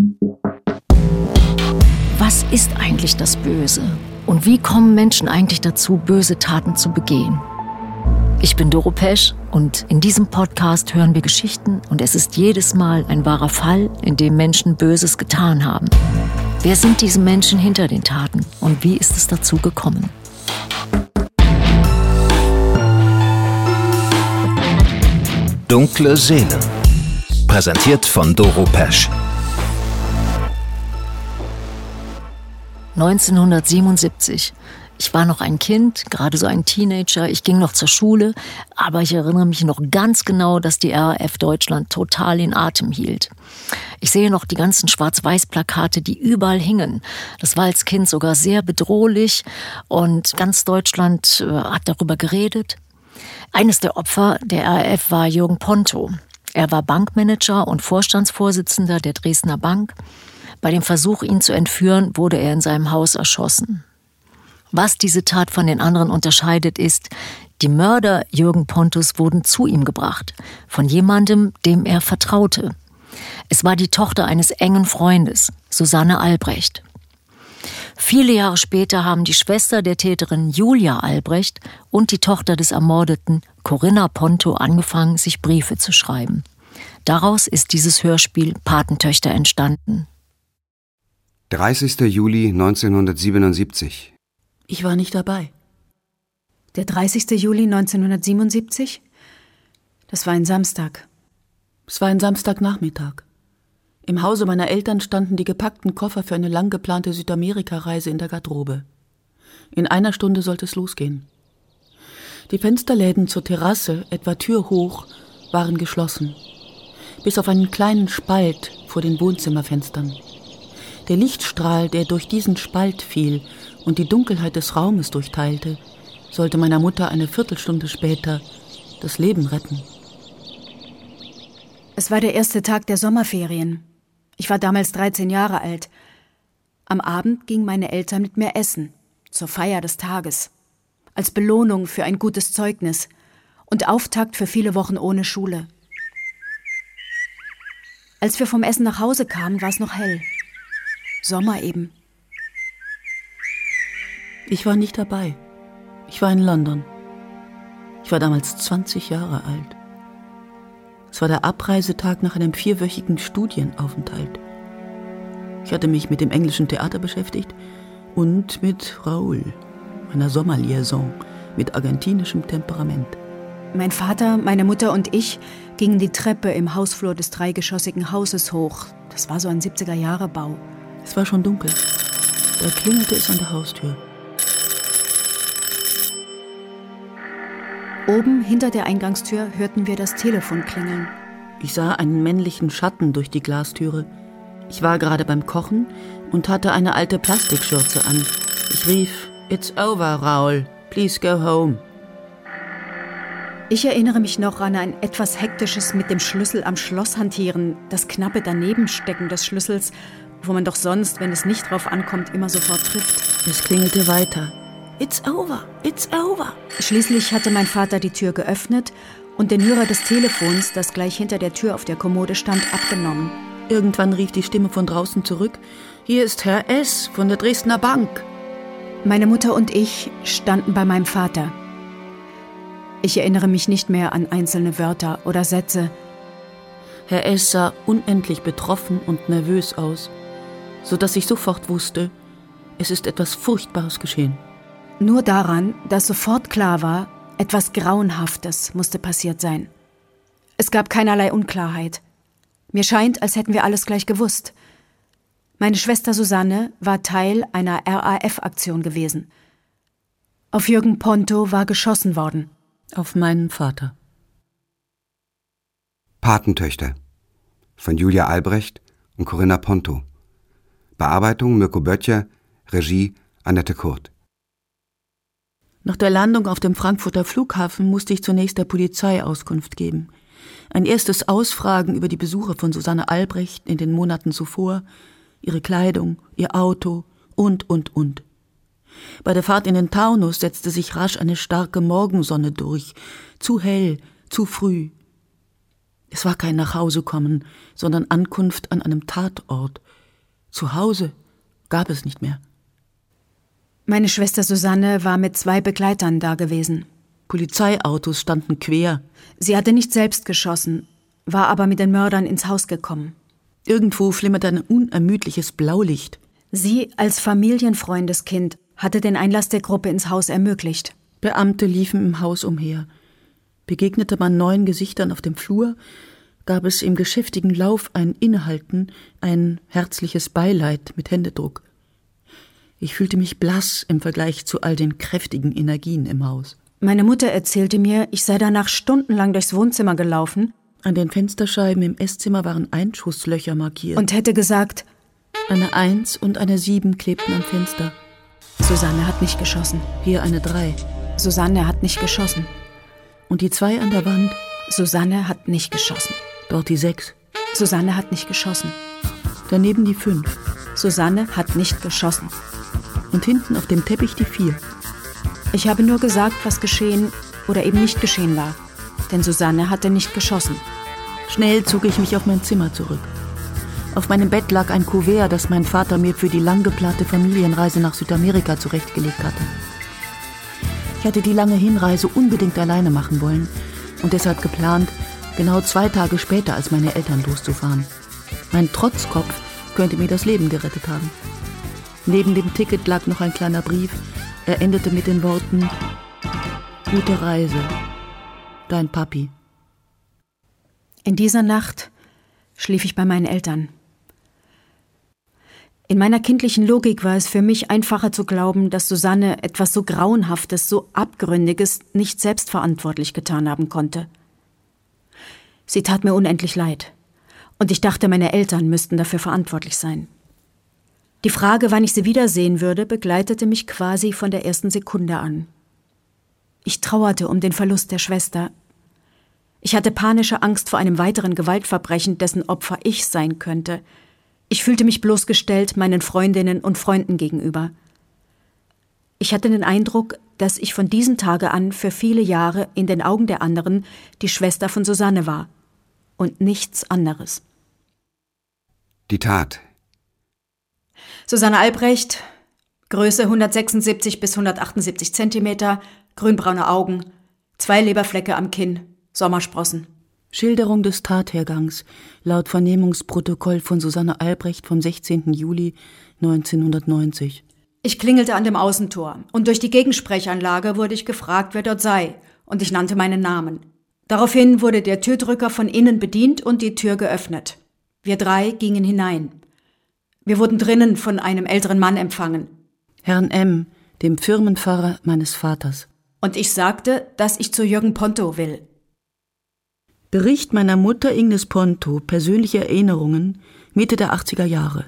Was ist eigentlich das Böse? Und wie kommen Menschen eigentlich dazu, böse Taten zu begehen? Ich bin Doro Pesch und in diesem Podcast hören wir Geschichten und es ist jedes Mal ein wahrer Fall, in dem Menschen Böses getan haben. Wer sind diese Menschen hinter den Taten und wie ist es dazu gekommen? Dunkle Seelen. Präsentiert von Doro Pesch. 1977. Ich war noch ein Kind, gerade so ein Teenager. Ich ging noch zur Schule, aber ich erinnere mich noch ganz genau, dass die RAF Deutschland total in Atem hielt. Ich sehe noch die ganzen Schwarz-Weiß-Plakate, die überall hingen. Das war als Kind sogar sehr bedrohlich und ganz Deutschland hat darüber geredet. Eines der Opfer der RAF war Jürgen Ponto. Er war Bankmanager und Vorstandsvorsitzender der Dresdner Bank. Bei dem Versuch, ihn zu entführen, wurde er in seinem Haus erschossen. Was diese Tat von den anderen unterscheidet, ist, die Mörder Jürgen Pontos wurden zu ihm gebracht, von jemandem, dem er vertraute. Es war die Tochter eines engen Freundes, Susanne Albrecht. Viele Jahre später haben die Schwester der Täterin Julia Albrecht und die Tochter des Ermordeten, Corinna Ponto, angefangen, sich Briefe zu schreiben. Daraus ist dieses Hörspiel Patentöchter entstanden. 30. Juli 1977. Ich war nicht dabei. Der 30. Juli 1977? Das war ein Samstag. Es war ein Samstagnachmittag. Im Hause meiner Eltern standen die gepackten Koffer für eine lang geplante Südamerika-Reise in der Garderobe. In einer Stunde sollte es losgehen. Die Fensterläden zur Terrasse, etwa türhoch, waren geschlossen. Bis auf einen kleinen Spalt vor den Wohnzimmerfenstern. Der Lichtstrahl, der durch diesen Spalt fiel und die Dunkelheit des Raumes durchteilte, sollte meiner Mutter eine Viertelstunde später das Leben retten. Es war der erste Tag der Sommerferien. Ich war damals 13 Jahre alt. Am Abend gingen meine Eltern mit mir essen, zur Feier des Tages. Als Belohnung für ein gutes Zeugnis und Auftakt für viele Wochen ohne Schule. Als wir vom Essen nach Hause kamen, war es noch hell. Sommer eben. Ich war nicht dabei. Ich war in London. Ich war damals 20 Jahre alt. Es war der Abreisetag nach einem 4-wöchigen Studienaufenthalt. Ich hatte mich mit dem englischen Theater beschäftigt und mit Raoul, meiner Sommerliaison mit argentinischem Temperament. Mein Vater, meine Mutter und ich gingen die Treppe im Hausflur des dreigeschossigen Hauses hoch. Das war so ein 70er-Jahre-Bau. Es war schon dunkel. Da klingelte es an der Haustür. Oben hinter der Eingangstür hörten wir das Telefon klingeln. Ich sah einen männlichen Schatten durch die Glastüre. Ich war gerade beim Kochen und hatte eine alte Plastikschürze an. Ich rief, "It's over, Raoul. Please go home." Ich erinnere mich noch an ein etwas hektisches mit dem Schlüssel am Schloss hantieren, das knappe Danebenstecken des Schlüssels, wo man doch sonst, wenn es nicht drauf ankommt, immer sofort trifft. Es klingelte weiter. "It's over, it's over." Schließlich hatte mein Vater die Tür geöffnet und den Hörer des Telefons, das gleich hinter der Tür auf der Kommode stand, abgenommen. Irgendwann rief die Stimme von draußen zurück. "Hier ist Herr S. von der Dresdner Bank." Meine Mutter und ich standen bei meinem Vater. Ich erinnere mich nicht mehr an einzelne Wörter oder Sätze. Herr S. sah unendlich betroffen und nervös aus, sodass ich sofort wusste, es ist etwas Furchtbares geschehen. Nur daran, dass sofort klar war, etwas Grauenhaftes musste passiert sein. Es gab keinerlei Unklarheit. Mir scheint, als hätten wir alles gleich gewusst. Meine Schwester Susanne war Teil einer RAF-Aktion gewesen. Auf Jürgen Ponto war geschossen worden. Auf meinen Vater. Patentöchter von Julia Albrecht und Corinna Ponto. Bearbeitung Mirko Böttcher, Regie Annette Kurt. Nach der Landung auf dem Frankfurter Flughafen musste ich zunächst der Polizei Auskunft geben. Ein erstes Ausfragen über die Besuche von Susanne Albrecht in den Monaten zuvor, ihre Kleidung, ihr Auto und. Bei der Fahrt in den Taunus setzte sich rasch eine starke Morgensonne durch. Zu hell, zu früh. Es war kein Nachhausekommen, sondern Ankunft an einem Tatort. Zu Hause gab es nicht mehr. Meine Schwester Susanne war mit 2 Begleitern da gewesen. Polizeiautos standen quer. Sie hatte nicht selbst geschossen, war aber mit den Mördern ins Haus gekommen. Irgendwo flimmerte ein unermüdliches Blaulicht. Sie als Familienfreundeskind hatte den Einlass der Gruppe ins Haus ermöglicht. Beamte liefen im Haus umher. Begegnete man neuen Gesichtern auf dem Flur, gab es im geschäftigen Lauf ein Innehalten, ein herzliches Beileid mit Händedruck. Ich fühlte mich blass im Vergleich zu all den kräftigen Energien im Haus. Meine Mutter erzählte mir, ich sei danach stundenlang durchs Wohnzimmer gelaufen. An den Fensterscheiben im Esszimmer waren Einschusslöcher markiert. Und hätte gesagt, eine 1 und eine 7 klebten am Fenster. Susanne hat nicht geschossen. Hier eine 3. Susanne hat nicht geschossen. Und die 2 an der Wand? Susanne hat nicht geschossen. Dort die 6. Susanne hat nicht geschossen. Daneben die 5. Susanne hat nicht geschossen. Und hinten auf dem Teppich die 4. Ich habe nur gesagt, was geschehen oder eben nicht geschehen war. Denn Susanne hatte nicht geschossen. Schnell zog ich mich auf mein Zimmer zurück. Auf meinem Bett lag ein Kuvert, das mein Vater mir für die lang geplante Familienreise nach Südamerika zurechtgelegt hatte. Ich hatte die lange Hinreise unbedingt alleine machen wollen und deshalb geplant, genau 2 Tage später als meine Eltern loszufahren. Mein Trotzkopf könnte mir das Leben gerettet haben. Neben dem Ticket lag noch ein kleiner Brief. Er endete mit den Worten: Gute Reise, dein Papi. In dieser Nacht schlief ich bei meinen Eltern. In meiner kindlichen Logik war es für mich einfacher zu glauben, dass Susanne etwas so Grauenhaftes, so Abgründiges nicht selbstverantwortlich getan haben konnte. Sie tat mir unendlich leid. Und ich dachte, meine Eltern müssten dafür verantwortlich sein. Die Frage, wann ich sie wiedersehen würde, begleitete mich quasi von der ersten Sekunde an. Ich trauerte um den Verlust der Schwester. Ich hatte panische Angst vor einem weiteren Gewaltverbrechen, dessen Opfer ich sein könnte. Ich fühlte mich bloßgestellt meinen Freundinnen und Freunden gegenüber. Ich hatte den Eindruck, dass ich von diesem Tage an für viele Jahre in den Augen der anderen die Schwester von Susanne war und nichts anderes. Die Tat. Susanne Albrecht, Größe 176 bis 178 Zentimeter, grünbraune Augen, 2 Leberflecke am Kinn, Sommersprossen. Schilderung des Tathergangs laut Vernehmungsprotokoll von Susanne Albrecht vom 16. Juli 1990. Ich klingelte an dem Außentor und durch die Gegensprechanlage wurde ich gefragt, wer dort sei, und ich nannte meinen Namen. Daraufhin wurde der Türdrücker von innen bedient und die Tür geöffnet. Wir 3 gingen hinein. Wir wurden drinnen von einem älteren Mann empfangen. Herrn M., dem Firmenfahrer meines Vaters. Und ich sagte, dass ich zu Jürgen Ponto will. Bericht meiner Mutter Ignes Ponto, persönliche Erinnerungen, Mitte der 80er Jahre.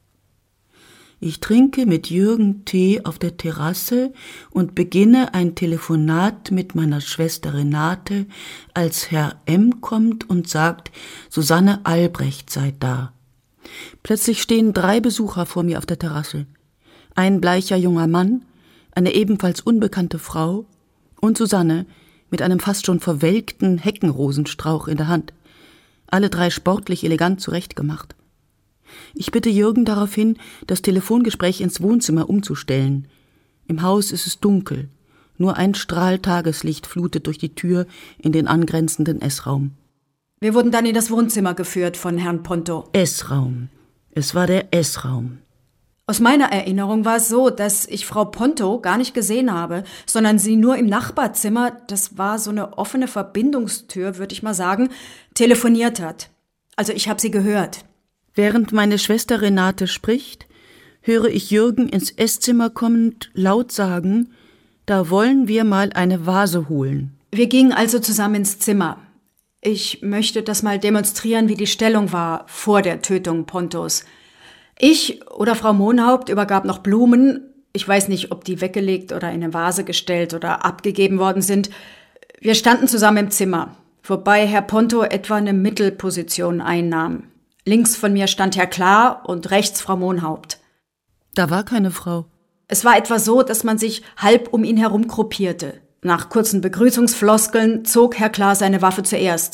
Ich trinke mit Jürgen Tee auf der Terrasse und beginne ein Telefonat mit meiner Schwester Renate, als Herr M. kommt und sagt, Susanne Albrecht sei da. Plötzlich stehen 3 Besucher vor mir auf der Terrasse. Ein bleicher junger Mann, eine ebenfalls unbekannte Frau und Susanne mit einem fast schon verwelkten Heckenrosenstrauch in der Hand. Alle 3 sportlich elegant zurechtgemacht. Ich bitte Jürgen daraufhin, das Telefongespräch ins Wohnzimmer umzustellen. Im Haus ist es dunkel. Nur ein Strahl Tageslicht flutet durch die Tür in den angrenzenden Essraum. Wir wurden dann in das Wohnzimmer geführt von Herrn Ponto. Essraum. Es war der Essraum. Aus meiner Erinnerung war es so, dass ich Frau Ponto gar nicht gesehen habe, sondern sie nur im Nachbarzimmer, das war so eine offene Verbindungstür, würde ich mal sagen, telefoniert hat. Also ich habe sie gehört. Während meine Schwester Renate spricht, höre ich Jürgen ins Esszimmer kommend laut sagen, da wollen wir mal eine Vase holen. Wir gingen also zusammen ins Zimmer. Ich möchte das mal demonstrieren, wie die Stellung war vor der Tötung Pontos. Ich oder Frau Mohnhaupt übergab noch Blumen. Ich weiß nicht, ob die weggelegt oder in eine Vase gestellt oder abgegeben worden sind. Wir standen zusammen im Zimmer, wobei Herr Ponto etwa eine Mittelposition einnahm. Links von mir stand Herr Klar und rechts Frau Mohnhaupt. Da war keine Frau. Es war etwa so, dass man sich halb um ihn herum gruppierte. Nach kurzen Begrüßungsfloskeln zog Herr Klar seine Waffe zuerst.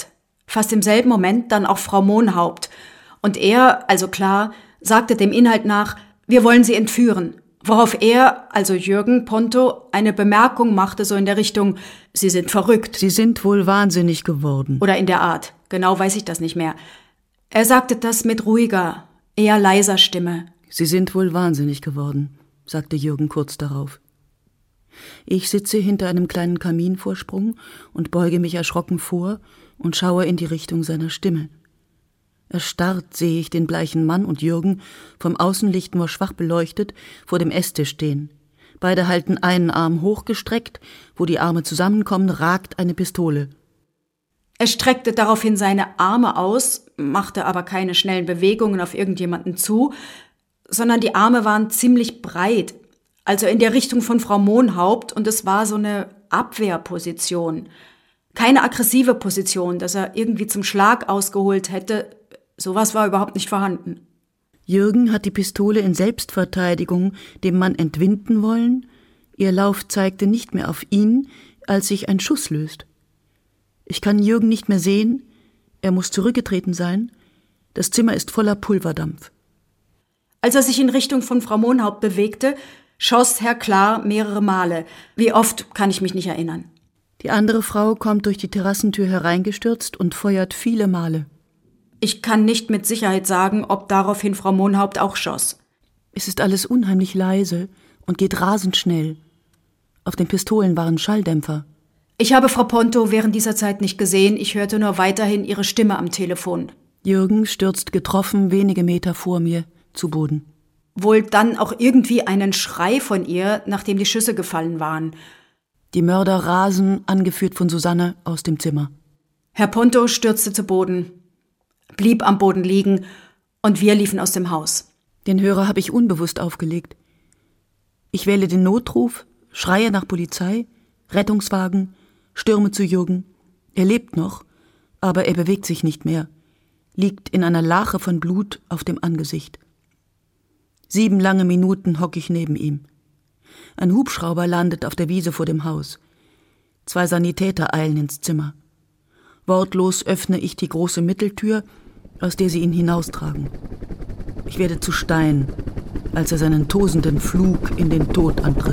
Fast im selben Moment dann auch Frau Mohnhaupt. Und er, also klar, sagte dem Inhalt nach, wir wollen sie entführen. Worauf er, also Jürgen Ponto, eine Bemerkung machte, so in der Richtung, Sie sind verrückt. Sie sind wohl wahnsinnig geworden. Oder in der Art. Genau weiß ich das nicht mehr. Er sagte das mit ruhiger, eher leiser Stimme. Sie sind wohl wahnsinnig geworden, sagte Jürgen kurz darauf. Ich sitze hinter einem kleinen Kaminvorsprung und beuge mich erschrocken vor und schaue in die Richtung seiner Stimme. Erstarrt sehe ich den bleichen Mann und Jürgen, vom Außenlicht nur schwach beleuchtet, vor dem Esstisch stehen. Beide halten einen Arm hochgestreckt, wo die Arme zusammenkommen, ragt eine Pistole. Er streckte daraufhin seine Arme aus, machte aber keine schnellen Bewegungen auf irgendjemanden zu, sondern die Arme waren ziemlich breit, also in der Richtung von Frau Mohnhaupt, und es war so eine Abwehrposition. Keine aggressive Position, dass er irgendwie zum Schlag ausgeholt hätte. Sowas war überhaupt nicht vorhanden. Jürgen hat die Pistole in Selbstverteidigung dem Mann entwinden wollen. Ihr Lauf zeigte nicht mehr auf ihn, als sich ein Schuss löst. Ich kann Jürgen nicht mehr sehen. Er muss zurückgetreten sein. Das Zimmer ist voller Pulverdampf. Als er sich in Richtung von Frau Mohnhaupt bewegte, schoss Herr Klar mehrere Male. Wie oft, kann ich mich nicht erinnern. Die andere Frau kommt durch die Terrassentür hereingestürzt und feuert viele Male. Ich kann nicht mit Sicherheit sagen, ob daraufhin Frau Mohnhaupt auch schoss. Es ist alles unheimlich leise und geht rasend schnell. Auf den Pistolen waren Schalldämpfer. Ich habe Frau Ponto während dieser Zeit nicht gesehen, ich hörte nur weiterhin ihre Stimme am Telefon. Jürgen stürzt getroffen wenige Meter vor mir zu Boden. Wohl dann auch irgendwie einen Schrei von ihr, nachdem die Schüsse gefallen waren. Die Mörder rasen, angeführt von Susanne, aus dem Zimmer. Herr Ponto stürzte zu Boden, blieb am Boden liegen und wir liefen aus dem Haus. Den Hörer habe ich unbewusst aufgelegt. Ich wähle den Notruf, schreie nach Polizei, Rettungswagen, stürme zu Jürgen. Er lebt noch, aber er bewegt sich nicht mehr, liegt in einer Lache von Blut auf dem Angesicht. 7 lange Minuten hocke ich neben ihm. Ein Hubschrauber landet auf der Wiese vor dem Haus. 2 Sanitäter eilen ins Zimmer. Wortlos öffne ich die große Mitteltür, aus der sie ihn hinaustragen. Ich werde zu Stein, als er seinen tosenden Flug in den Tod antritt.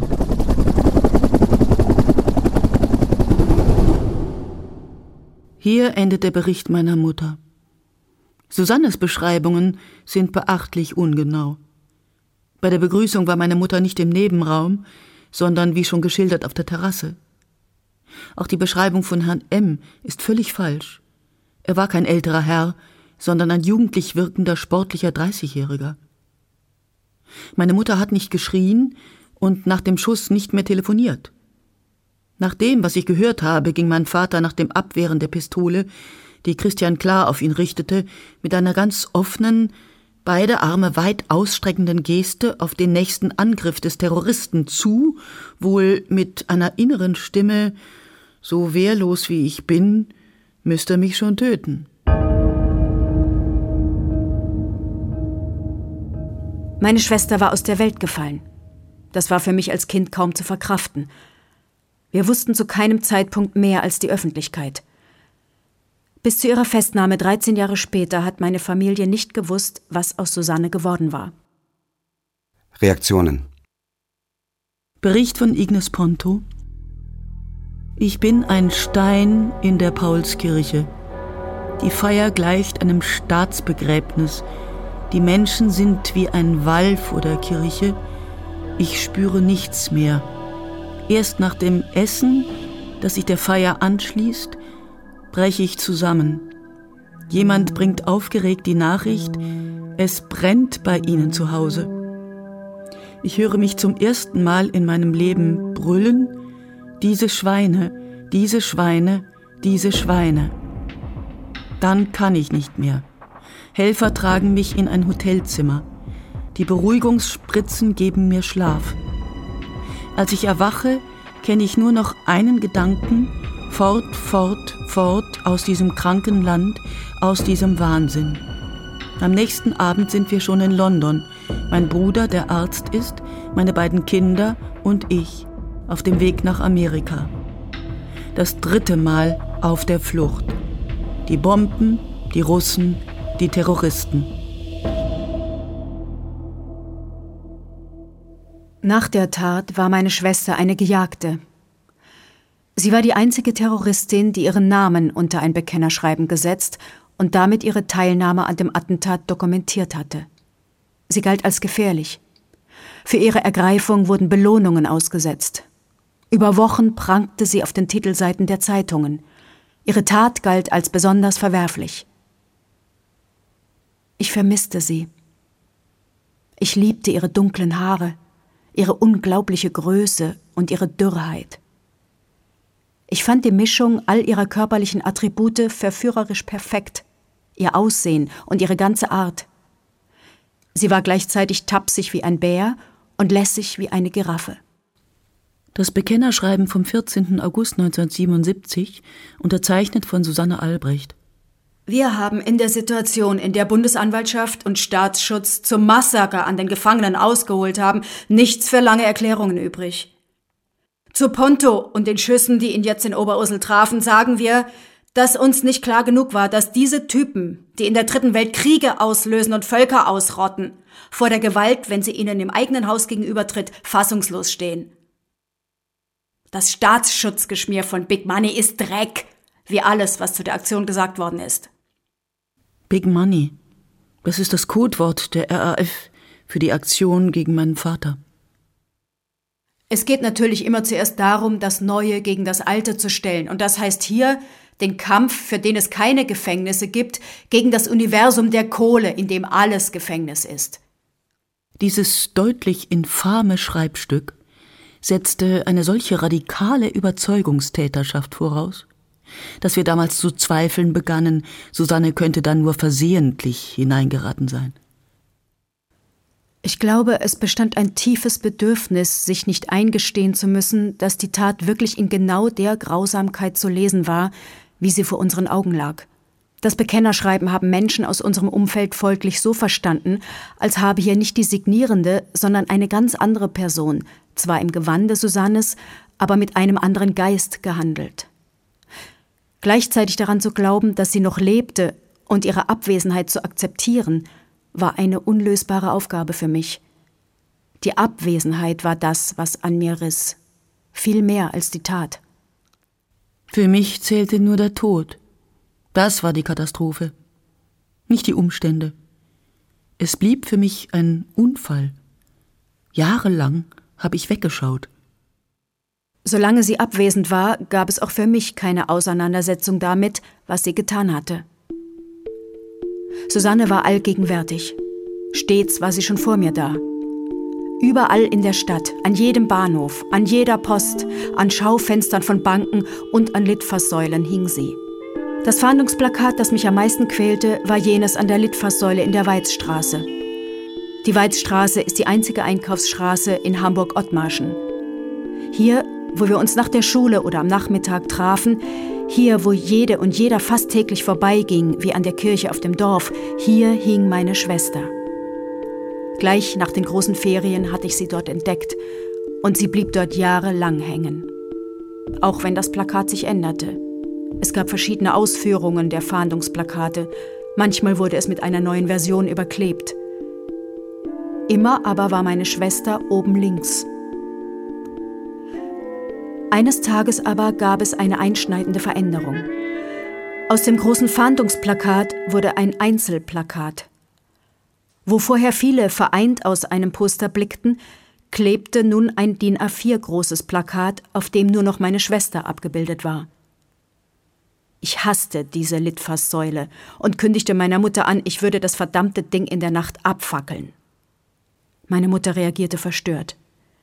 Hier endet der Bericht meiner Mutter. Susannes Beschreibungen sind beachtlich ungenau. Bei der Begrüßung war meine Mutter nicht im Nebenraum, sondern wie schon geschildert auf der Terrasse. Auch die Beschreibung von Herrn M. ist völlig falsch. Er war kein älterer Herr, sondern ein jugendlich wirkender, sportlicher 30-Jähriger. Meine Mutter hat nicht geschrien und nach dem Schuss nicht mehr telefoniert. Nach dem, was ich gehört habe, ging mein Vater nach dem Abwehren der Pistole, die Christian Klar auf ihn richtete, mit einer ganz offenen, beide Arme weit ausstreckenden Geste auf den nächsten Angriff des Terroristen zu, wohl mit einer inneren Stimme, so wehrlos wie ich bin, müsste er mich schon töten. Meine Schwester war aus der Welt gefallen. Das war für mich als Kind kaum zu verkraften. Wir wussten zu keinem Zeitpunkt mehr als die Öffentlichkeit. Bis zu ihrer Festnahme 13 Jahre später hat meine Familie nicht gewusst, was aus Susanne geworden war. Reaktionen. Bericht von Ignes Ponto. Ich bin ein Stein in der Paulskirche. Die Feier gleicht einem Staatsbegräbnis. Die Menschen sind wie ein Wall vor der Kirche. Ich spüre nichts mehr. Erst nach dem Essen, das sich der Feier anschließt, breche ich zusammen. Jemand bringt aufgeregt die Nachricht, es brennt bei Ihnen zu Hause. Ich höre mich zum ersten Mal in meinem Leben brüllen, diese Schweine, diese Schweine, diese Schweine. Dann kann ich nicht mehr. Helfer tragen mich in ein Hotelzimmer. Die Beruhigungsspritzen geben mir Schlaf. Als ich erwache, kenne ich nur noch einen Gedanken: fort, fort, fort aus diesem kranken Land, aus diesem Wahnsinn. Am nächsten Abend sind wir schon in London. Mein Bruder, der Arzt ist, meine beiden Kinder und ich auf dem Weg nach Amerika. Das 3. Mal auf der Flucht. Die Bomben, die Russen, die Terroristen. Nach der Tat war meine Schwester eine Gejagte. Sie war die einzige Terroristin, die ihren Namen unter ein Bekennerschreiben gesetzt und damit ihre Teilnahme an dem Attentat dokumentiert hatte. Sie galt als gefährlich. Für ihre Ergreifung wurden Belohnungen ausgesetzt. Über Wochen prangte sie auf den Titelseiten der Zeitungen. Ihre Tat galt als besonders verwerflich. Ich vermisste sie. Ich liebte ihre dunklen Haare, ihre unglaubliche Größe und ihre Dürrheit. Ich fand die Mischung all ihrer körperlichen Attribute verführerisch perfekt, ihr Aussehen und ihre ganze Art. Sie war gleichzeitig tapsig wie ein Bär und lässig wie eine Giraffe. Das Bekennerschreiben vom 14. August 1977, unterzeichnet von Susanne Albrecht. Wir haben in der Situation, in der Bundesanwaltschaft und Staatsschutz zum Massaker an den Gefangenen ausgeholt haben, nichts für lange Erklärungen übrig. Zu Ponto und den Schüssen, die ihn jetzt in Oberursel trafen, sagen wir, dass uns nicht klar genug war, dass diese Typen, die in der Dritten Welt Kriege auslösen und Völker ausrotten, vor der Gewalt, wenn sie ihnen im eigenen Haus gegenübertritt, fassungslos stehen. Das Staatsschutzgeschmier von Big Money ist Dreck, wie alles, was zu der Aktion gesagt worden ist. Big Money, das ist das Codewort der RAF für die Aktion gegen meinen Vater. Es geht natürlich immer zuerst darum, das Neue gegen das Alte zu stellen. Und das heißt hier den Kampf, für den es keine Gefängnisse gibt, gegen das Universum der Kohle, in dem alles Gefängnis ist. Dieses deutlich infame Schreibstück setzte eine solche radikale Überzeugungstäterschaft voraus, dass wir damals zu zweifeln begannen, Susanne könnte dann nur versehentlich hineingeraten sein. Ich glaube, es bestand ein tiefes Bedürfnis, sich nicht eingestehen zu müssen, dass die Tat wirklich in genau der Grausamkeit zu lesen war, wie sie vor unseren Augen lag. Das Bekennerschreiben haben Menschen aus unserem Umfeld folglich so verstanden, als habe hier nicht die Signierende, sondern eine ganz andere Person, zwar im Gewande Susannes, aber mit einem anderen Geist gehandelt. Gleichzeitig daran zu glauben, dass sie noch lebte und ihre Abwesenheit zu akzeptieren, war eine unlösbare Aufgabe für mich. Die Abwesenheit war das, was an mir riss. Viel mehr als die Tat. Für mich zählte nur der Tod. Das war die Katastrophe. Nicht die Umstände. Es blieb für mich ein Unfall. Jahrelang habe ich weggeschaut. Solange sie abwesend war, gab es auch für mich keine Auseinandersetzung damit, was sie getan hatte. Susanne war allgegenwärtig. Stets war sie schon vor mir da. Überall in der Stadt, an jedem Bahnhof, an jeder Post, an Schaufenstern von Banken und an Litfaßsäulen hing sie. Das Fahndungsplakat, das mich am meisten quälte, war jenes an der Litfaßsäule in der Weizstraße. Die Weizstraße ist die einzige Einkaufsstraße in Hamburg-Ottmarschen. Hier, wo wir uns nach der Schule oder am Nachmittag trafen, hier, wo jede und jeder fast täglich vorbeiging, wie an der Kirche auf dem Dorf, hier hing meine Schwester. Gleich nach den großen Ferien hatte ich sie dort entdeckt und sie blieb dort jahrelang hängen. Auch wenn das Plakat sich änderte. Es gab verschiedene Ausführungen der Fahndungsplakate. Manchmal wurde es mit einer neuen Version überklebt. Immer aber war meine Schwester oben links. Eines Tages aber gab es eine einschneidende Veränderung. Aus dem großen Fahndungsplakat wurde ein Einzelplakat. Wo vorher viele vereint aus einem Poster blickten, klebte nun ein DIN A4 großes Plakat, auf dem nur noch meine Schwester abgebildet war. Ich hasste diese Litfaßsäule und kündigte meiner Mutter an, ich würde das verdammte Ding in der Nacht abfackeln. Meine Mutter reagierte verstört.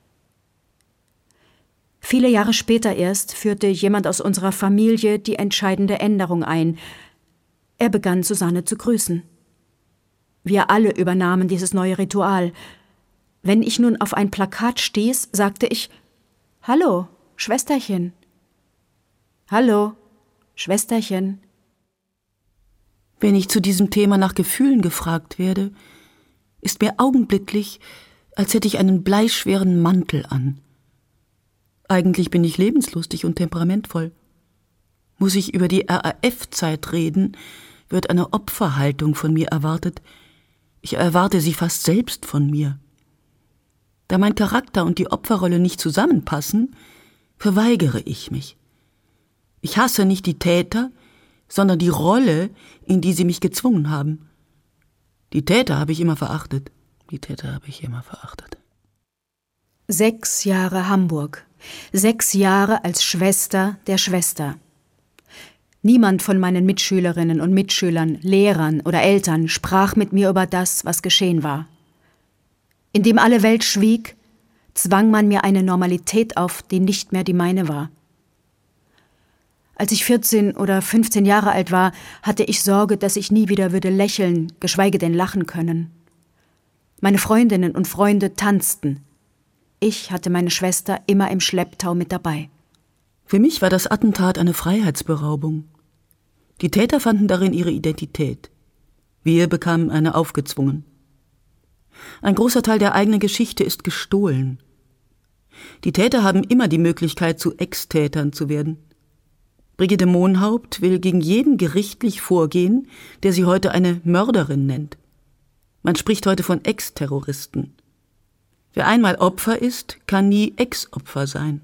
Viele Jahre später erst führte jemand aus unserer Familie die entscheidende Änderung ein. Er begann, Susanne zu grüßen. Wir alle übernahmen dieses neue Ritual. Wenn ich nun auf ein Plakat stieß, sagte ich: »Hallo, Schwesterchen. Hallo, Schwesterchen.« Wenn ich zu diesem Thema nach Gefühlen gefragt werde, ist mir augenblicklich, als hätte ich einen bleischweren Mantel an. Eigentlich bin ich lebenslustig und temperamentvoll. Muss ich über die RAF-Zeit reden, wird eine Opferhaltung von mir erwartet. Ich erwarte sie fast selbst von mir. Da mein Charakter und die Opferrolle nicht zusammenpassen, verweigere ich mich. Ich hasse nicht die Täter, sondern die Rolle, in die sie mich gezwungen haben. Die Täter habe ich immer verachtet. 6 Jahre Hamburg. 6 Jahre als Schwester der Schwester. Niemand von meinen Mitschülerinnen und Mitschülern, Lehrern oder Eltern sprach mit mir über das, was geschehen war. Indem alle Welt schwieg, zwang man mir eine Normalität auf, die nicht mehr die meine war. Als ich 14 oder 15 Jahre alt war, hatte ich Sorge, dass ich nie wieder würde lächeln, geschweige denn lachen können. Meine Freundinnen und Freunde tanzten. Ich hatte meine Schwester immer im Schlepptau mit dabei. Für mich war das Attentat eine Freiheitsberaubung. Die Täter fanden darin ihre Identität. Wir bekamen eine aufgezwungen. Ein großer Teil der eigenen Geschichte ist gestohlen. Die Täter haben immer die Möglichkeit, zu Ex-Tätern zu werden. Brigitte Mohnhaupt will gegen jeden gerichtlich vorgehen, der sie heute eine Mörderin nennt. Man spricht heute von Ex-Terroristen. Wer einmal Opfer ist, kann nie Ex-Opfer sein.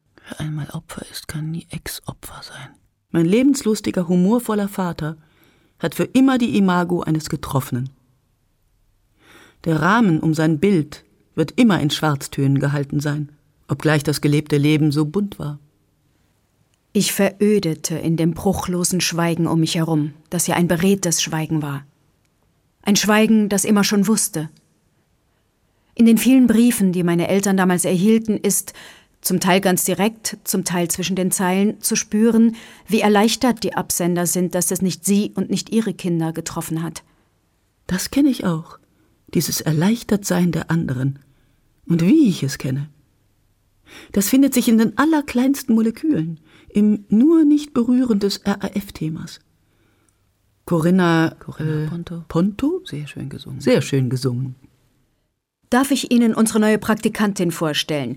Mein lebenslustiger, humorvoller Vater hat für immer die Imago eines Getroffenen. Der Rahmen um sein Bild wird immer in Schwarztönen gehalten sein, obgleich das gelebte Leben so bunt war. Ich verödete in dem bruchlosen Schweigen um mich herum, das ja ein beredtes Schweigen war. Ein Schweigen, das immer schon wusste. In den vielen Briefen, die meine Eltern damals erhielten, ist, zum Teil ganz direkt, zum Teil zwischen den Zeilen, zu spüren, wie erleichtert die Absender sind, dass es nicht sie und nicht ihre Kinder getroffen hat. Das kenne ich auch, dieses Erleichtertsein der anderen. Und wie ich es kenne. Das findet sich in den allerkleinsten Molekülen, im nur nicht Berühren des RAF-Themas. Corinna Ponto? Sehr schön gesungen. Darf ich Ihnen unsere neue Praktikantin vorstellen?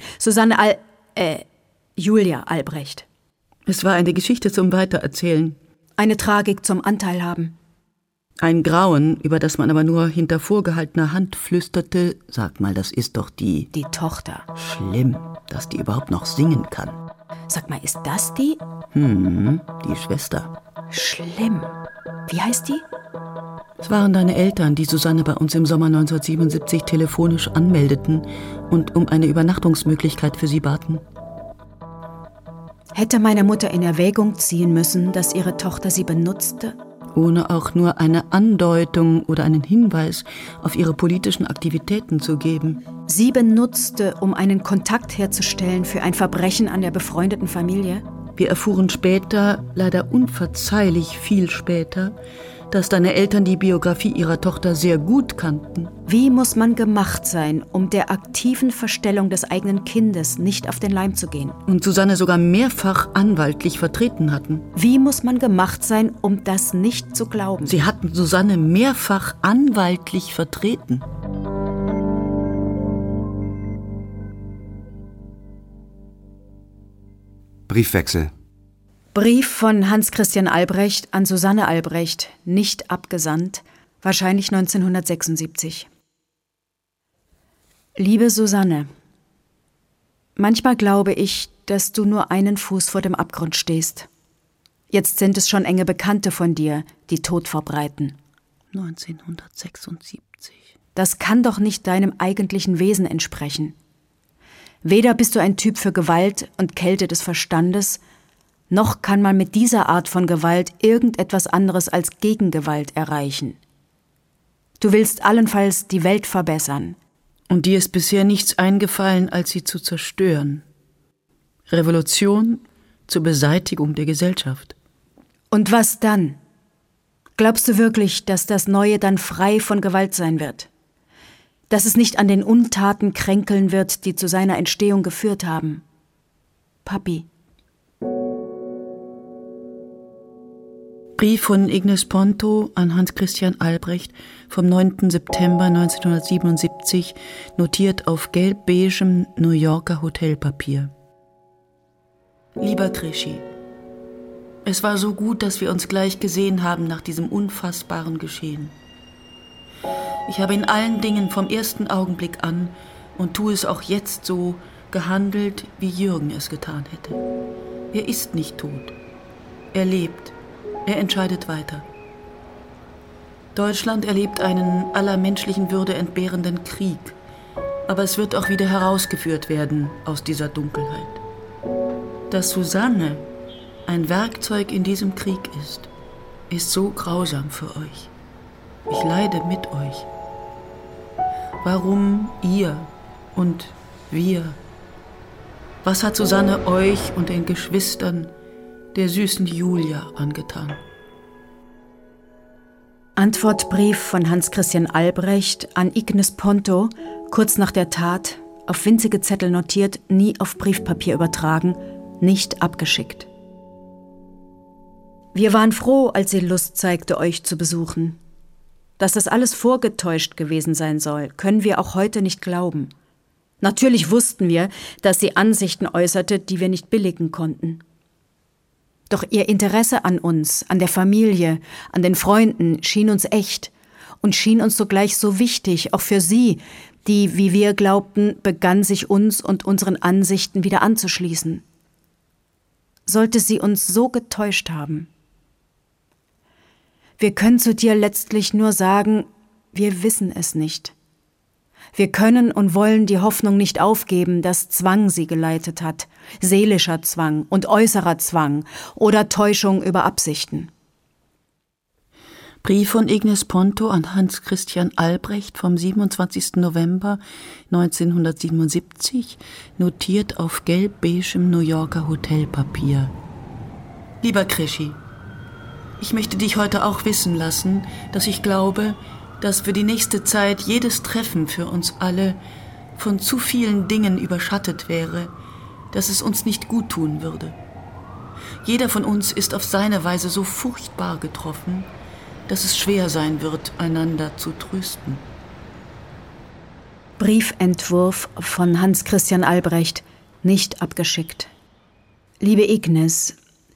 Julia Albrecht. Es war eine Geschichte zum Weitererzählen. Eine Tragik zum Anteilhaben. Ein Grauen, über das man aber nur hinter vorgehaltener Hand flüsterte, sag mal, das ist doch die Tochter. Schlimm, dass die überhaupt noch singen kann. Sag mal, ist das die? Die Schwester. Schlimm. Wie heißt die? Es waren deine Eltern, die Susanne bei uns im Sommer 1977 telefonisch anmeldeten und um eine Übernachtungsmöglichkeit für sie baten. Hätte meine Mutter in Erwägung ziehen müssen, dass ihre Tochter sie benutzte? Ohne auch nur eine Andeutung oder einen Hinweis auf ihre politischen Aktivitäten zu geben. Sie benutzte, um einen Kontakt herzustellen für ein Verbrechen an der befreundeten Familie? Wir erfuhren später, leider unverzeihlich viel später, dass deine Eltern die Biografie ihrer Tochter sehr gut kannten. Wie muss man gemacht sein, um der aktiven Verstellung des eigenen Kindes nicht auf den Leim zu gehen? Und Susanne sogar mehrfach anwaltlich vertreten hatten. Wie muss man gemacht sein, um das nicht zu glauben? Sie hatten Susanne mehrfach anwaltlich vertreten. Briefwechsel. Brief von Hans-Christian Albrecht an Susanne Albrecht, nicht abgesandt, wahrscheinlich 1976. Liebe Susanne, manchmal glaube ich, dass du nur einen Fuß vor dem Abgrund stehst. Jetzt sind es schon enge Bekannte von dir, die Tod verbreiten. 1976. Das kann doch nicht deinem eigentlichen Wesen entsprechen. Weder bist du ein Typ für Gewalt und Kälte des Verstandes, noch kann man mit dieser Art von Gewalt irgendetwas anderes als Gegengewalt erreichen. Du willst allenfalls die Welt verbessern. Und dir ist bisher nichts eingefallen, als sie zu zerstören. Revolution zur Beseitigung der Gesellschaft. Und was dann? Glaubst du wirklich, dass das Neue dann frei von Gewalt sein wird? Dass es nicht an den Untaten kränkeln wird, die zu seiner Entstehung geführt haben? Papi. Brief von Ignes Ponto an Hans-Christian Albrecht vom 9. September 1977, notiert auf gelb-beigem New Yorker Hotelpapier. Lieber Treschi, Es war so gut, dass wir uns gleich gesehen haben nach diesem unfassbaren Geschehen. Ich habe in allen Dingen vom ersten Augenblick an und tue es auch jetzt so gehandelt, wie Jürgen es getan hätte. Er ist nicht tot. Er lebt. Er entscheidet weiter. Deutschland erlebt einen aller menschlichen Würde entbehrenden Krieg. Aber es wird auch wieder herausgeführt werden aus dieser Dunkelheit. Dass Susanne ein Werkzeug in diesem Krieg ist so grausam für euch. Ich leide mit euch. Warum ihr und wir? Was hat Susanne euch und den Geschwistern der süßen Julia angetan? Antwortbrief von Hans-Christian Albrecht an Ignes Ponto, kurz nach der Tat, auf winzige Zettel notiert, nie auf Briefpapier übertragen, nicht abgeschickt. Wir waren froh, als sie Lust zeigte, euch zu besuchen. Dass das alles vorgetäuscht gewesen sein soll, können wir auch heute nicht glauben. Natürlich wussten wir, dass sie Ansichten äußerte, die wir nicht billigen konnten. Doch ihr Interesse an uns, an der Familie, an den Freunden schien uns echt und schien uns sogleich so wichtig, auch für sie, die, wie wir glaubten, begann sich uns und unseren Ansichten wieder anzuschließen. Sollte sie uns so getäuscht haben? Wir können zu dir letztlich nur sagen, wir wissen es nicht. Wir können und wollen die Hoffnung nicht aufgeben, dass Zwang sie geleitet hat, seelischer Zwang und äußerer Zwang oder Täuschung über Absichten. Brief von Ignes Ponto an Hans-Christian Albrecht vom 27. November 1977, notiert auf gelb-beigem New Yorker Hotelpapier. Lieber Krischi, ich möchte dich heute auch wissen lassen, dass ich glaube, dass für die nächste Zeit jedes Treffen für uns alle von zu vielen Dingen überschattet wäre, dass es uns nicht gut tun würde. Jeder von uns ist auf seine Weise so furchtbar getroffen, dass es schwer sein wird, einander zu trösten. Briefentwurf von Hans-Christian Albrecht, nicht abgeschickt. Liebe Ignes,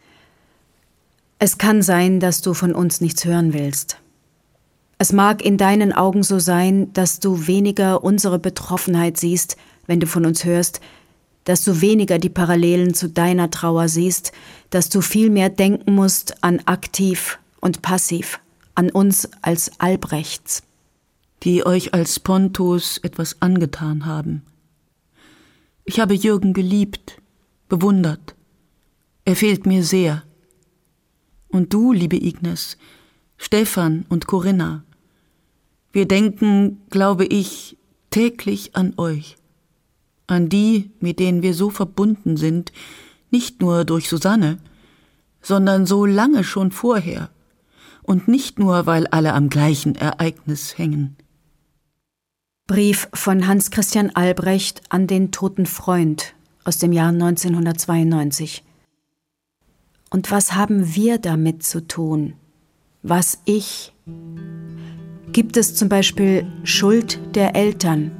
es kann sein, dass du von uns nichts hören willst. Es mag in deinen Augen so sein, dass du weniger unsere Betroffenheit siehst, wenn du von uns hörst, dass du weniger die Parallelen zu deiner Trauer siehst, dass du viel mehr denken musst an aktiv und passiv, an uns als Albrechts. Die euch als Pontos etwas angetan haben. Ich habe Jürgen geliebt, bewundert. Er fehlt mir sehr. Und du, liebe Ignes, Stefan und Corinna, wir denken, glaube ich, täglich an euch, an die, mit denen wir so verbunden sind, nicht nur durch Susanne, sondern so lange schon vorher und nicht nur, weil alle am gleichen Ereignis hängen. Brief von Hans-Christian Albrecht an den toten Freund aus dem Jahr 1992. Und was haben wir damit zu tun? Was ich? Gibt es zum Beispiel Schuld der Eltern?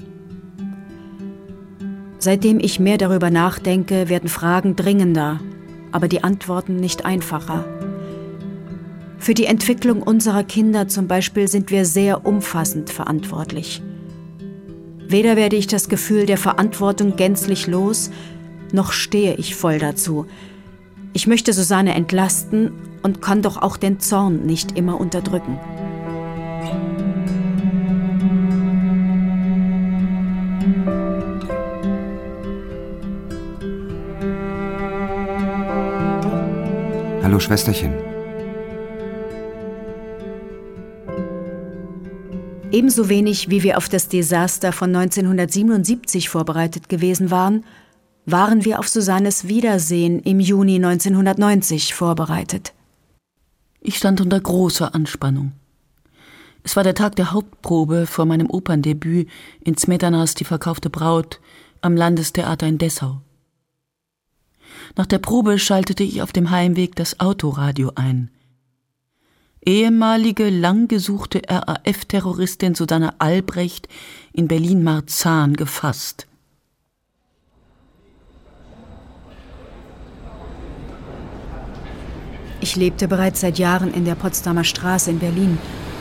Seitdem ich mehr darüber nachdenke, werden Fragen dringender, aber die Antworten nicht einfacher. Für die Entwicklung unserer Kinder zum Beispiel sind wir sehr umfassend verantwortlich. Weder werde ich das Gefühl der Verantwortung gänzlich los, noch stehe ich voll dazu. Ich möchte Susanne entlasten und kann doch auch den Zorn nicht immer unterdrücken. Hallo Schwesterchen. Ebenso wenig wie wir auf das Desaster von 1977 vorbereitet gewesen waren, waren wir auf Susannes Wiedersehen im Juni 1990 vorbereitet. Ich stand unter großer Anspannung. Es war der Tag der Hauptprobe vor meinem Operndebüt in Smetanas Die verkaufte Braut am Landestheater in Dessau. Nach der Probe schaltete ich auf dem Heimweg das Autoradio ein. Ehemalige, lang gesuchte RAF-Terroristin Susanne Albrecht in Berlin-Marzahn gefasst. Ich lebte bereits seit Jahren in der Potsdamer Straße in Berlin.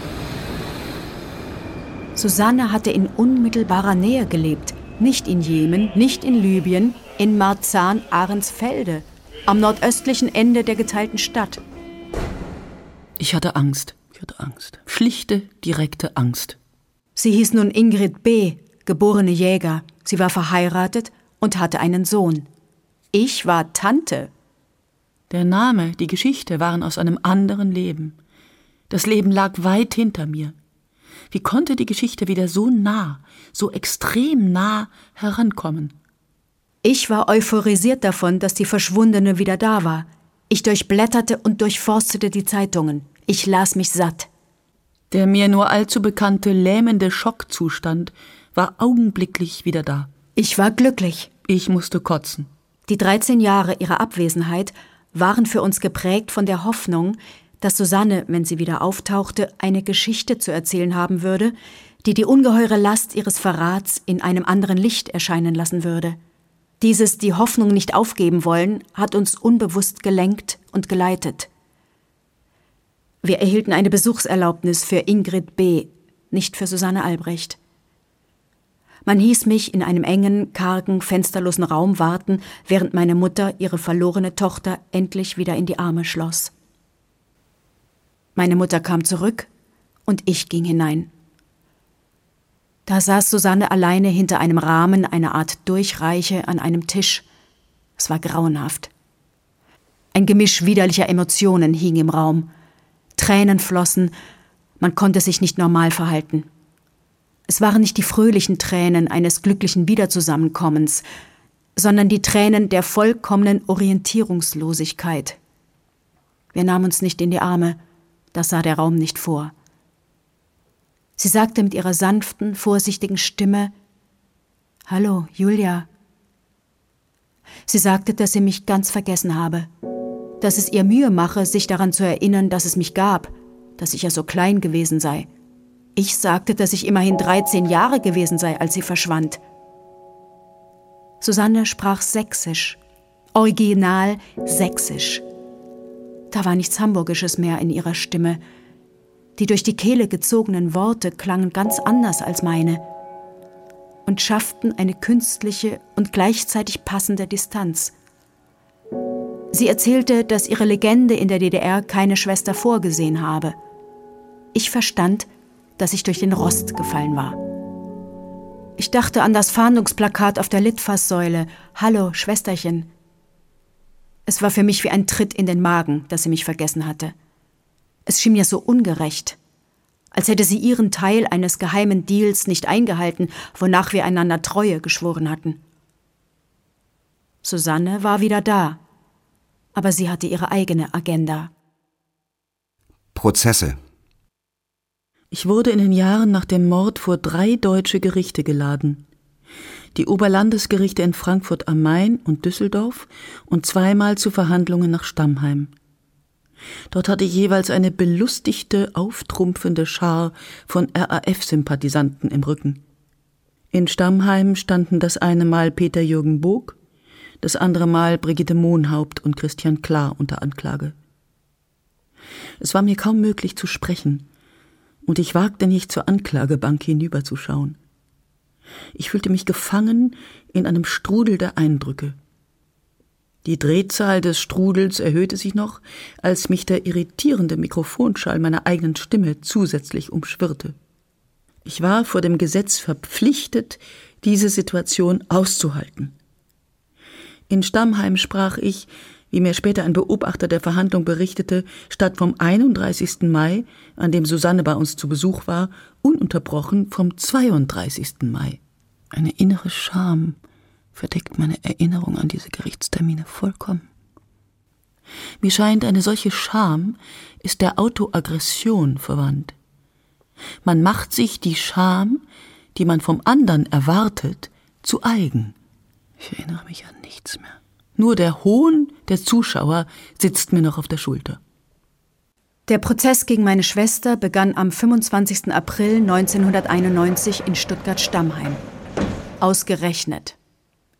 Susanne hatte in unmittelbarer Nähe gelebt. Nicht in Jemen, nicht in Libyen, in Marzahn-Ahrensfelde, am nordöstlichen Ende der geteilten Stadt. Ich hatte Angst. Schlichte, direkte Angst. Sie hieß nun Ingrid B., geborene Jäger. Sie war verheiratet und hatte einen Sohn. Ich war Tante. Der Name, die Geschichte waren aus einem anderen Leben. Das Leben lag weit hinter mir. Wie konnte die Geschichte wieder so nah, so extrem nah herankommen? Ich war euphorisiert davon, dass die Verschwundene wieder da war. Ich durchblätterte und durchforstete die Zeitungen. Ich las mich satt. Der mir nur allzu bekannte lähmende Schockzustand war augenblicklich wieder da. Ich war glücklich. Ich musste kotzen. Die 13 Jahre ihrer Abwesenheit waren für uns geprägt von der Hoffnung, dass Susanne, wenn sie wieder auftauchte, eine Geschichte zu erzählen haben würde, die die ungeheure Last ihres Verrats in einem anderen Licht erscheinen lassen würde. Dieses die Hoffnung nicht aufgeben wollen, hat uns unbewusst gelenkt und geleitet. Wir erhielten eine Besuchserlaubnis für Ingrid B., nicht für Susanne Albrecht. Man hieß mich in einem engen, kargen, fensterlosen Raum warten, während meine Mutter ihre verlorene Tochter endlich wieder in die Arme schloss. Meine Mutter kam zurück und ich ging hinein. Da saß Susanne alleine hinter einem Rahmen, eine Art Durchreiche, an einem Tisch. Es war grauenhaft. Ein Gemisch widerlicher Emotionen hing im Raum. Tränen flossen, man konnte sich nicht normal verhalten. Es waren nicht die fröhlichen Tränen eines glücklichen Wiederzusammenkommens, sondern die Tränen der vollkommenen Orientierungslosigkeit. Wir nahmen uns nicht in die Arme, das sah der Raum nicht vor. Sie sagte mit ihrer sanften, vorsichtigen Stimme: »Hallo, Julia.« Sie sagte, dass sie mich ganz vergessen habe, dass es ihr Mühe mache, sich daran zu erinnern, dass es mich gab, dass ich ja so klein gewesen sei. Ich sagte, dass ich immerhin 13 Jahre gewesen sei, als sie verschwand. Susanne sprach Sächsisch, original Sächsisch. Da war nichts Hamburgisches mehr in ihrer Stimme. Die durch die Kehle gezogenen Worte klangen ganz anders als meine und schafften eine künstliche und gleichzeitig passende Distanz. Sie erzählte, dass ihre Legende in der DDR keine Schwester vorgesehen habe. Ich verstand, dass ich durch den Rost gefallen war. Ich dachte an das Fahndungsplakat auf der Litfaßsäule: »Hallo, Schwesterchen.« Es war für mich wie ein Tritt in den Magen, dass sie mich vergessen hatte. Es schien mir so ungerecht, als hätte sie ihren Teil eines geheimen Deals nicht eingehalten, wonach wir einander Treue geschworen hatten. Susanne war wieder da, aber sie hatte ihre eigene Agenda. Prozesse. Ich wurde in den Jahren nach dem Mord vor 3 deutsche Gerichte geladen. Die Oberlandesgerichte in Frankfurt am Main und Düsseldorf und 2-mal zu Verhandlungen nach Stammheim. Dort hatte ich jeweils eine belustigte, auftrumpfende Schar von RAF-Sympathisanten im Rücken. In Stammheim standen das eine Mal Peter-Jürgen Bog, das andere Mal Brigitte Mohnhaupt und Christian Klar unter Anklage. Es war mir kaum möglich zu sprechen, und ich wagte nicht, zur Anklagebank hinüberzuschauen. Ich fühlte mich gefangen in einem Strudel der Eindrücke. Die Drehzahl des Strudels erhöhte sich noch, als mich der irritierende Mikrofonschall meiner eigenen Stimme zusätzlich umschwirrte. Ich war vor dem Gesetz verpflichtet, diese Situation auszuhalten. In Stammheim sprach ich, wie mir später ein Beobachter der Verhandlung berichtete, statt vom 31. Mai, an dem Susanne bei uns zu Besuch war, ununterbrochen vom 32. Mai. Eine innere Scham verdeckt meine Erinnerung an diese Gerichtstermine vollkommen. Mir scheint, eine solche Scham ist der Autoaggression verwandt. Man macht sich die Scham, die man vom anderen erwartet, zu eigen. Ich erinnere mich an nichts mehr. Nur der Hohn der Zuschauer sitzt mir noch auf der Schulter. Der Prozess gegen meine Schwester begann am 25. April 1991 in Stuttgart-Stammheim. Ausgerechnet.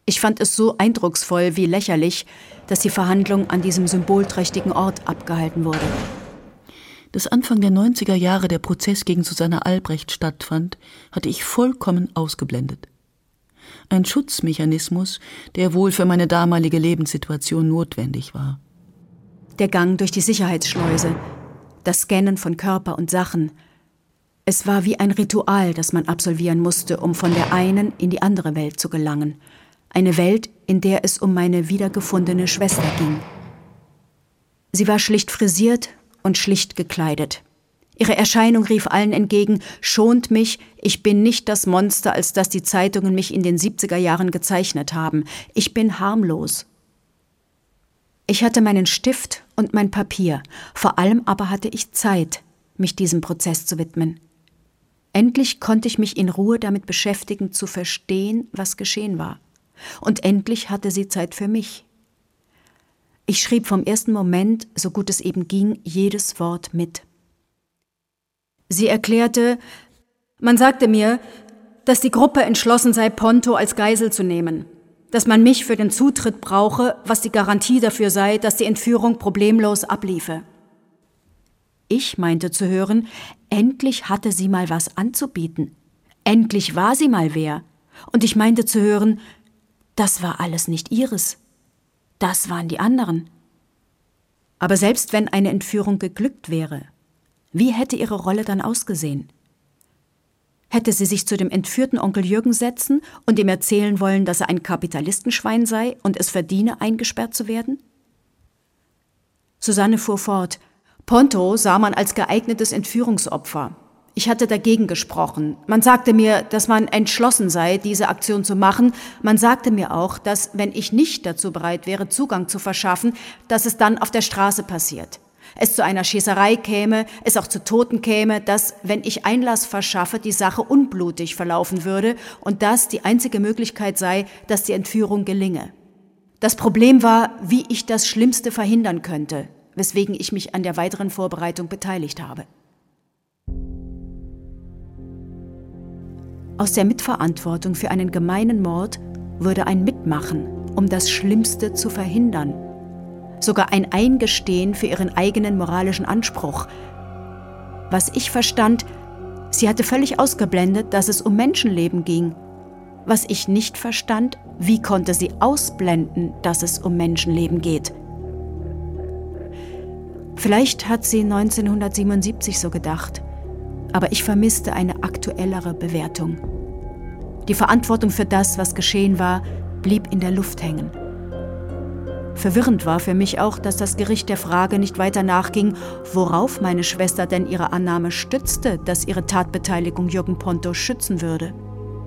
Ich fand es so eindrucksvoll wie lächerlich, dass die Verhandlung an diesem symbolträchtigen Ort abgehalten wurde. Dass Anfang der 90er Jahre der Prozess gegen Susanne Albrecht stattfand, hatte ich vollkommen ausgeblendet. Ein Schutzmechanismus, der wohl für meine damalige Lebenssituation notwendig war. Der Gang durch die Sicherheitsschleuse, das Scannen von Körper und Sachen. Es war wie ein Ritual, das man absolvieren musste, um von der einen in die andere Welt zu gelangen. Eine Welt, in der es um meine wiedergefundene Schwester ging. Sie war schlicht frisiert und schlicht gekleidet. Ihre Erscheinung rief allen entgegen: Schont mich, ich bin nicht das Monster, als das die Zeitungen mich in den 70er Jahren gezeichnet haben. Ich bin harmlos. Ich hatte meinen Stift und mein Papier, vor allem aber hatte ich Zeit, mich diesem Prozess zu widmen. Endlich konnte ich mich in Ruhe damit beschäftigen, zu verstehen, was geschehen war. Und endlich hatte sie Zeit für mich. Ich schrieb vom ersten Moment, so gut es eben ging, jedes Wort mit. Sie erklärte, man sagte mir, dass die Gruppe entschlossen sei, Ponto als Geisel zu nehmen, dass man mich für den Zutritt brauche, was die Garantie dafür sei, dass die Entführung problemlos abliefe. Ich meinte zu hören, endlich hatte sie mal was anzubieten. Endlich war sie mal wer. Und ich meinte zu hören, das war alles nicht ihres. Das waren die anderen. Aber selbst wenn eine Entführung geglückt wäre, wie hätte ihre Rolle dann ausgesehen? Hätte sie sich zu dem entführten Onkel Jürgen setzen und ihm erzählen wollen, dass er ein Kapitalistenschwein sei und es verdiene, eingesperrt zu werden? Susanne fuhr fort. Ponto sah man als geeignetes Entführungsopfer. Ich hatte dagegen gesprochen. Man sagte mir, dass man entschlossen sei, diese Aktion zu machen. Man sagte mir auch, dass, wenn ich nicht dazu bereit wäre, Zugang zu verschaffen, dass es dann auf der Straße passiert. Es zu einer Schießerei käme, es auch zu Toten käme, dass, wenn ich Einlass verschaffe, die Sache unblutig verlaufen würde und dass die einzige Möglichkeit sei, dass die Entführung gelinge. Das Problem war, wie ich das Schlimmste verhindern könnte, weswegen ich mich an der weiteren Vorbereitung beteiligt habe. Aus der Mitverantwortung für einen gemeinen Mord wurde ein Mitmachen, um das Schlimmste zu verhindern. Sogar ein Eingestehen für ihren eigenen moralischen Anspruch. Was ich verstand, sie hatte völlig ausgeblendet, dass es um Menschenleben ging. Was ich nicht verstand, wie konnte sie ausblenden, dass es um Menschenleben geht? Vielleicht hat sie 1977 so gedacht. Aber ich vermisste eine aktuellere Bewertung. Die Verantwortung für das, was geschehen war, blieb in der Luft hängen. Verwirrend war für mich auch, dass das Gericht der Frage nicht weiter nachging, worauf meine Schwester denn ihre Annahme stützte, dass ihre Tatbeteiligung Jürgen Ponto schützen würde.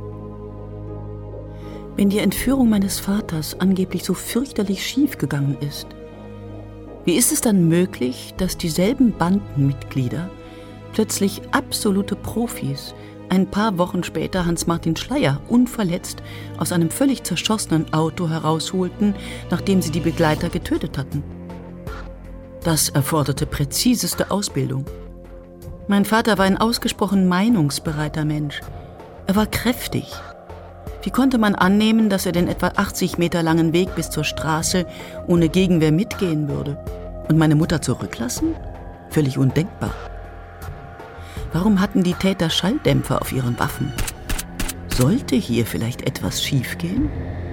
Wenn die Entführung meines Vaters angeblich so fürchterlich schief gegangen ist, wie ist es dann möglich, dass dieselben Bandenmitglieder plötzlich absolute Profis ein paar Wochen später Hans-Martin Schleyer unverletzt aus einem völlig zerschossenen Auto herausholten, nachdem sie die Begleiter getötet hatten? Das erforderte präziseste Ausbildung. Mein Vater war ein ausgesprochen meinungsbereiter Mensch. Er war kräftig. Wie konnte man annehmen, dass er den etwa 80 Meter langen Weg bis zur Straße ohne Gegenwehr mitgehen würde? Und meine Mutter zurücklassen? Völlig undenkbar. Warum hatten die Täter Schalldämpfer auf ihren Waffen? Sollte hier vielleicht etwas schiefgehen?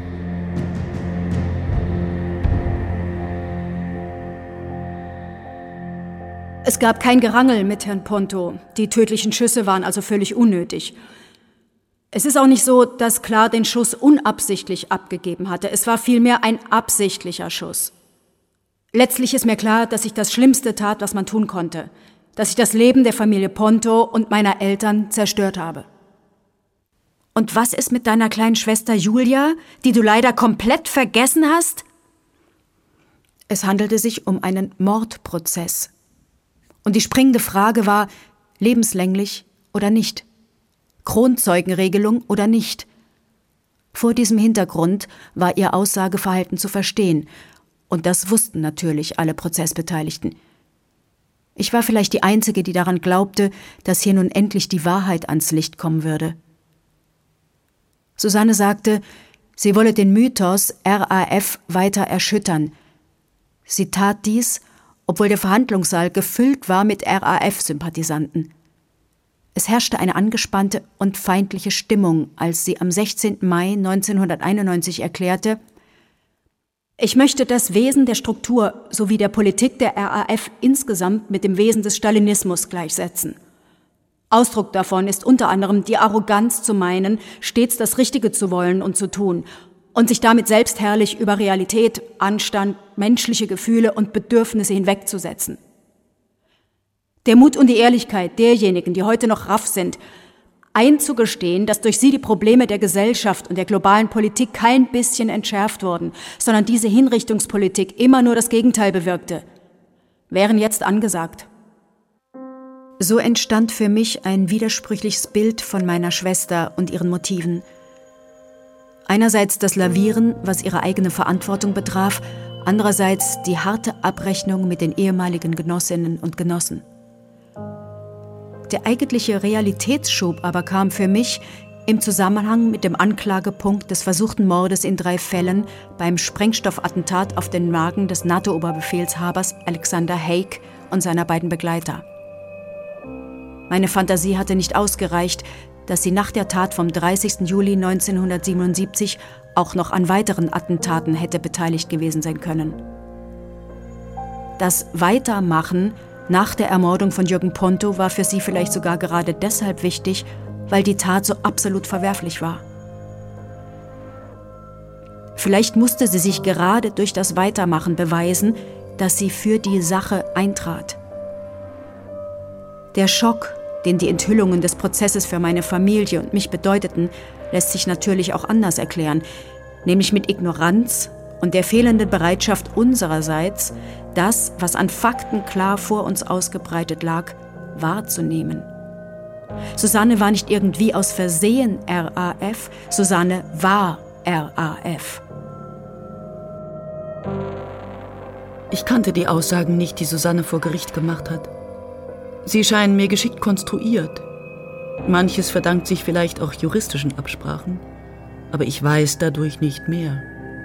Es gab kein Gerangel mit Herrn Ponto. Die tödlichen Schüsse waren also völlig unnötig. Es ist auch nicht so, dass Klar den Schuss unabsichtlich abgegeben hatte. Es war vielmehr ein absichtlicher Schuss. Letztlich ist mir klar, dass ich das Schlimmste tat, was man tun konnte. Dass ich das Leben der Familie Ponto und meiner Eltern zerstört habe. Und was ist mit deiner kleinen Schwester Julia, die du leider komplett vergessen hast? Es handelte sich um einen Mordprozess. Und die springende Frage war, lebenslänglich oder nicht? Kronzeugenregelung oder nicht? Vor diesem Hintergrund war ihr Aussageverhalten zu verstehen. Und das wussten natürlich alle Prozessbeteiligten. Ich war vielleicht die Einzige, die daran glaubte, dass hier nun endlich die Wahrheit ans Licht kommen würde. Susanne sagte, Sie wolle den Mythos RAF weiter erschüttern. Sie tat dies, obwohl der Verhandlungssaal gefüllt war mit RAF-Sympathisanten. Es herrschte eine angespannte und feindliche Stimmung, als sie am 16. Mai 1991 erklärte: Ich möchte das Wesen der Struktur sowie der Politik der RAF insgesamt mit dem Wesen des Stalinismus gleichsetzen. Ausdruck davon ist unter anderem die Arroganz zu meinen, stets das Richtige zu wollen und zu tun und sich damit selbstherrlich über Realität, Anstand, menschliche Gefühle und Bedürfnisse hinwegzusetzen. Der Mut und die Ehrlichkeit derjenigen, die heute noch raff sind, einzugestehen, dass durch sie die Probleme der Gesellschaft und der globalen Politik kein bisschen entschärft wurden, sondern diese Hinrichtungspolitik immer nur das Gegenteil bewirkte, wären jetzt angesagt. So entstand für mich ein widersprüchliches Bild von meiner Schwester und ihren Motiven. Einerseits das Lavieren, was ihre eigene Verantwortung betraf, andererseits die harte Abrechnung mit den ehemaligen Genossinnen und Genossen. Der eigentliche Realitätsschub aber kam für mich im Zusammenhang mit dem Anklagepunkt des versuchten Mordes in 3 Fällen beim Sprengstoffattentat auf den Wagen des NATO-Oberbefehlshabers Alexander Haig und seiner beiden Begleiter. Meine Fantasie hatte nicht ausgereicht, dass sie nach der Tat vom 30. Juli 1977 auch noch an weiteren Attentaten hätte beteiligt gewesen sein können. Das Weitermachen nach der Ermordung von Jürgen Ponto war für sie vielleicht sogar gerade deshalb wichtig, weil die Tat so absolut verwerflich war. Vielleicht musste sie sich gerade durch das Weitermachen beweisen, dass sie für die Sache eintrat. Der Schock, den die Enthüllungen des Prozesses für meine Familie und mich bedeuteten, lässt sich natürlich auch anders erklären, nämlich mit Ignoranz und der fehlenden Bereitschaft unsererseits, das, was an Fakten klar vor uns ausgebreitet lag, wahrzunehmen. Susanne war nicht irgendwie aus Versehen RAF, Susanne war RAF. Ich kannte die Aussagen nicht, die Susanne vor Gericht gemacht hat. Sie scheinen mir geschickt konstruiert. Manches verdankt sich vielleicht auch juristischen Absprachen, aber ich weiß dadurch nicht mehr.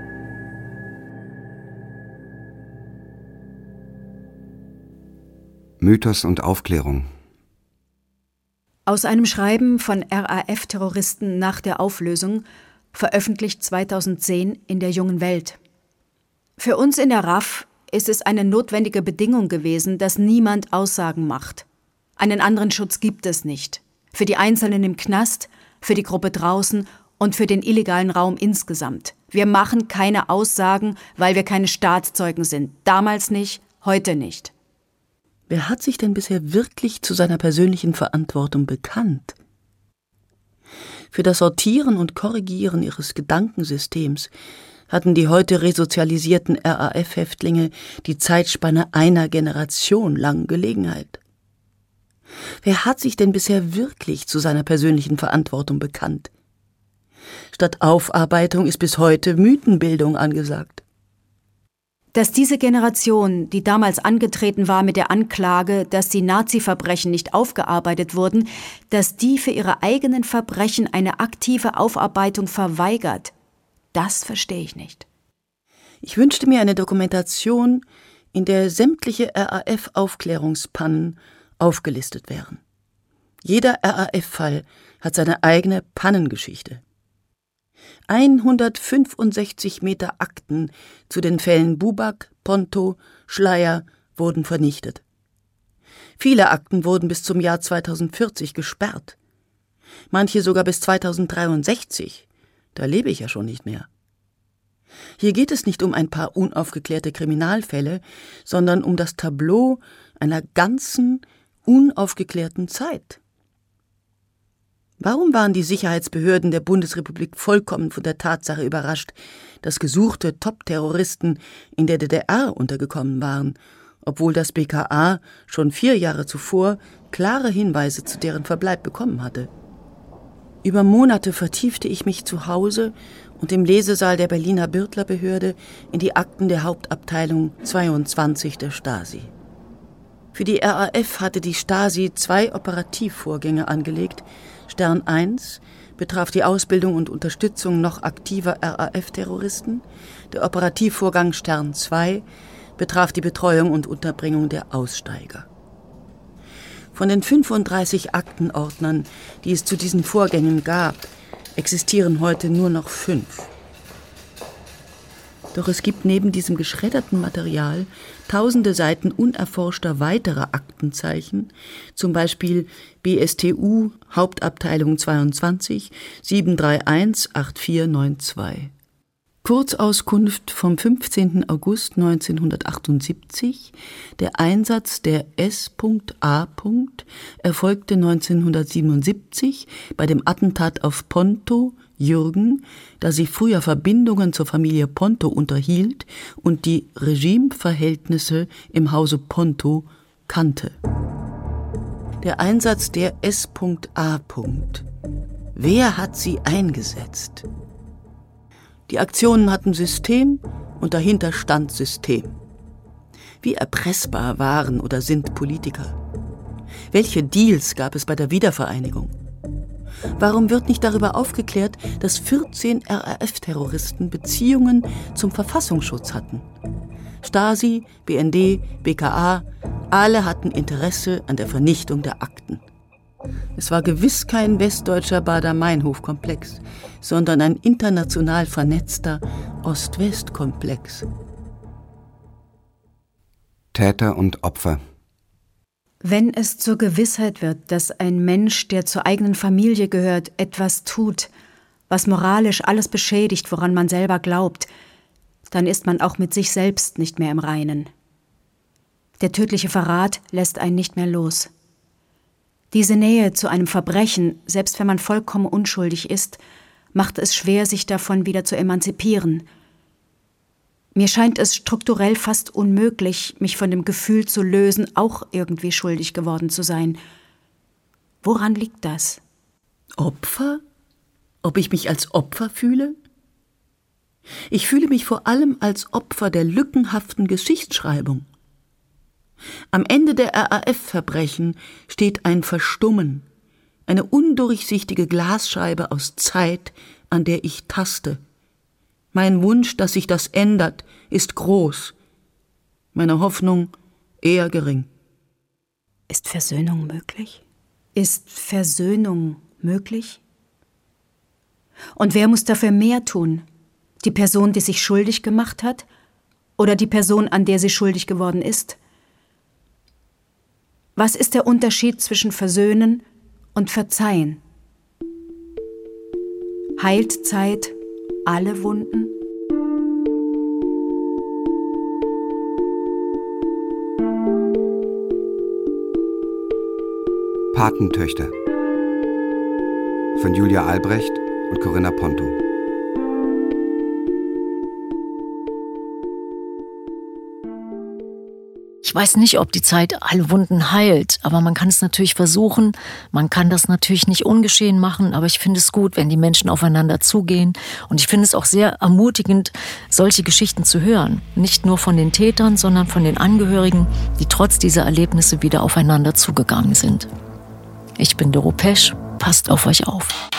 Mythos und Aufklärung. Aus einem Schreiben von RAF-Terroristen nach der Auflösung, veröffentlicht 2010 in der Jungen Welt. Für uns in der RAF ist es eine notwendige Bedingung gewesen, dass niemand Aussagen macht. Einen anderen Schutz gibt es nicht. Für die Einzelnen im Knast, für die Gruppe draußen und für den illegalen Raum insgesamt. Wir machen keine Aussagen, weil wir keine Staatszeugen sind. Damals nicht, heute nicht. Wer hat sich denn bisher wirklich zu seiner persönlichen Verantwortung bekannt? Für das Sortieren und Korrigieren ihres Gedankensystems hatten die heute resozialisierten RAF-Häftlinge die Zeitspanne einer Generation lang Gelegenheit. Wer hat sich denn bisher wirklich zu seiner persönlichen Verantwortung bekannt? Statt Aufarbeitung ist bis heute Mythenbildung angesagt. Dass diese Generation, die damals angetreten war mit der Anklage, dass die Nazi-Verbrechen nicht aufgearbeitet wurden, dass die für ihre eigenen Verbrechen eine aktive Aufarbeitung verweigert, das verstehe ich nicht. Ich wünschte mir eine Dokumentation, in der sämtliche RAF-Aufklärungspannen aufgelistet wären. Jeder RAF-Fall hat seine eigene Pannengeschichte. 165 Meter Akten zu den Fällen Buback, Ponto, Schleyer wurden vernichtet. Viele Akten wurden bis zum Jahr 2040 gesperrt. Manche sogar bis 2063. Da lebe ich ja schon nicht mehr. Hier geht es nicht um ein paar unaufgeklärte Kriminalfälle, sondern um das Tableau einer ganzen, unaufgeklärten Zeit. Warum waren die Sicherheitsbehörden der Bundesrepublik vollkommen von der Tatsache überrascht, dass gesuchte Top-Terroristen in der DDR untergekommen waren, obwohl das BKA schon 4 Jahre zuvor klare Hinweise zu deren Verbleib bekommen hatte? Über Monate vertiefte ich mich zu Hause und im Lesesaal der Berliner Birtler-Behörde in die Akten der Hauptabteilung 22 der Stasi. Für die RAF hatte die Stasi 2 Operativvorgänge angelegt, Stern 1 betraf die Ausbildung und Unterstützung noch aktiver RAF-Terroristen. Der Operativvorgang Stern 2 betraf die Betreuung und Unterbringung der Aussteiger. Von den 35 Aktenordnern, die es zu diesen Vorgängen gab, existieren heute nur noch 5. Doch es gibt neben diesem geschredderten Material tausende Seiten unerforschter weiterer Aktenzeichen, zum Beispiel BSTU, Hauptabteilung 22, 731 8492. Kurzauskunft vom 15. August 1978, der Einsatz der S.A. erfolgte 1977 bei dem Attentat auf Ponto, Jürgen, da sie früher Verbindungen zur Familie Ponto unterhielt und die Regimeverhältnisse im Hause Ponto kannte. Der Einsatz der S.A. Wer hat sie eingesetzt? Die Aktionen hatten System und dahinter stand System. Wie erpressbar waren oder sind Politiker? Welche Deals gab es bei der Wiedervereinigung? Warum wird nicht darüber aufgeklärt, dass 14 RAF-Terroristen Beziehungen zum Verfassungsschutz hatten? Stasi, BND, BKA, alle hatten Interesse an der Vernichtung der Akten. Es war gewiss kein westdeutscher Baader-Meinhof-Komplex, sondern ein international vernetzter Ost-West-Komplex. Täter und Opfer. Wenn es zur Gewissheit wird, dass ein Mensch, der zur eigenen Familie gehört, etwas tut, was moralisch alles beschädigt, woran man selber glaubt, dann ist man auch mit sich selbst nicht mehr im Reinen. Der tödliche Verrat lässt einen nicht mehr los. Diese Nähe zu einem Verbrechen, selbst wenn man vollkommen unschuldig ist, macht es schwer, sich davon wieder zu emanzipieren. Mir scheint es strukturell fast unmöglich, mich von dem Gefühl zu lösen, auch irgendwie schuldig geworden zu sein. Woran liegt das? Opfer? Ob ich mich als Opfer fühle? Ich fühle mich vor allem als Opfer der lückenhaften Geschichtsschreibung. Am Ende der RAF-Verbrechen steht ein Verstummen, eine undurchsichtige Glasscheibe aus Zeit, an der ich taste. Mein Wunsch, dass sich das ändert, ist groß. Meine Hoffnung eher gering. Ist Versöhnung möglich? Ist Versöhnung möglich? Und wer muss dafür mehr tun? Die Person, die sich schuldig gemacht hat? Oder die Person, an der sie schuldig geworden ist? Was ist der Unterschied zwischen Versöhnen und Verzeihen? Heilt Zeit alle Wunden? Patentöchter von Julia Albrecht und Corinna Ponto. Ich weiß nicht, ob die Zeit alle Wunden heilt, aber man kann es natürlich versuchen. Man kann das natürlich nicht ungeschehen machen, aber ich finde es gut, wenn die Menschen aufeinander zugehen. Und ich finde es auch sehr ermutigend, solche Geschichten zu hören. Nicht nur von den Tätern, sondern von den Angehörigen, die trotz dieser Erlebnisse wieder aufeinander zugegangen sind. Ich bin Doro Pesch, passt auf euch auf.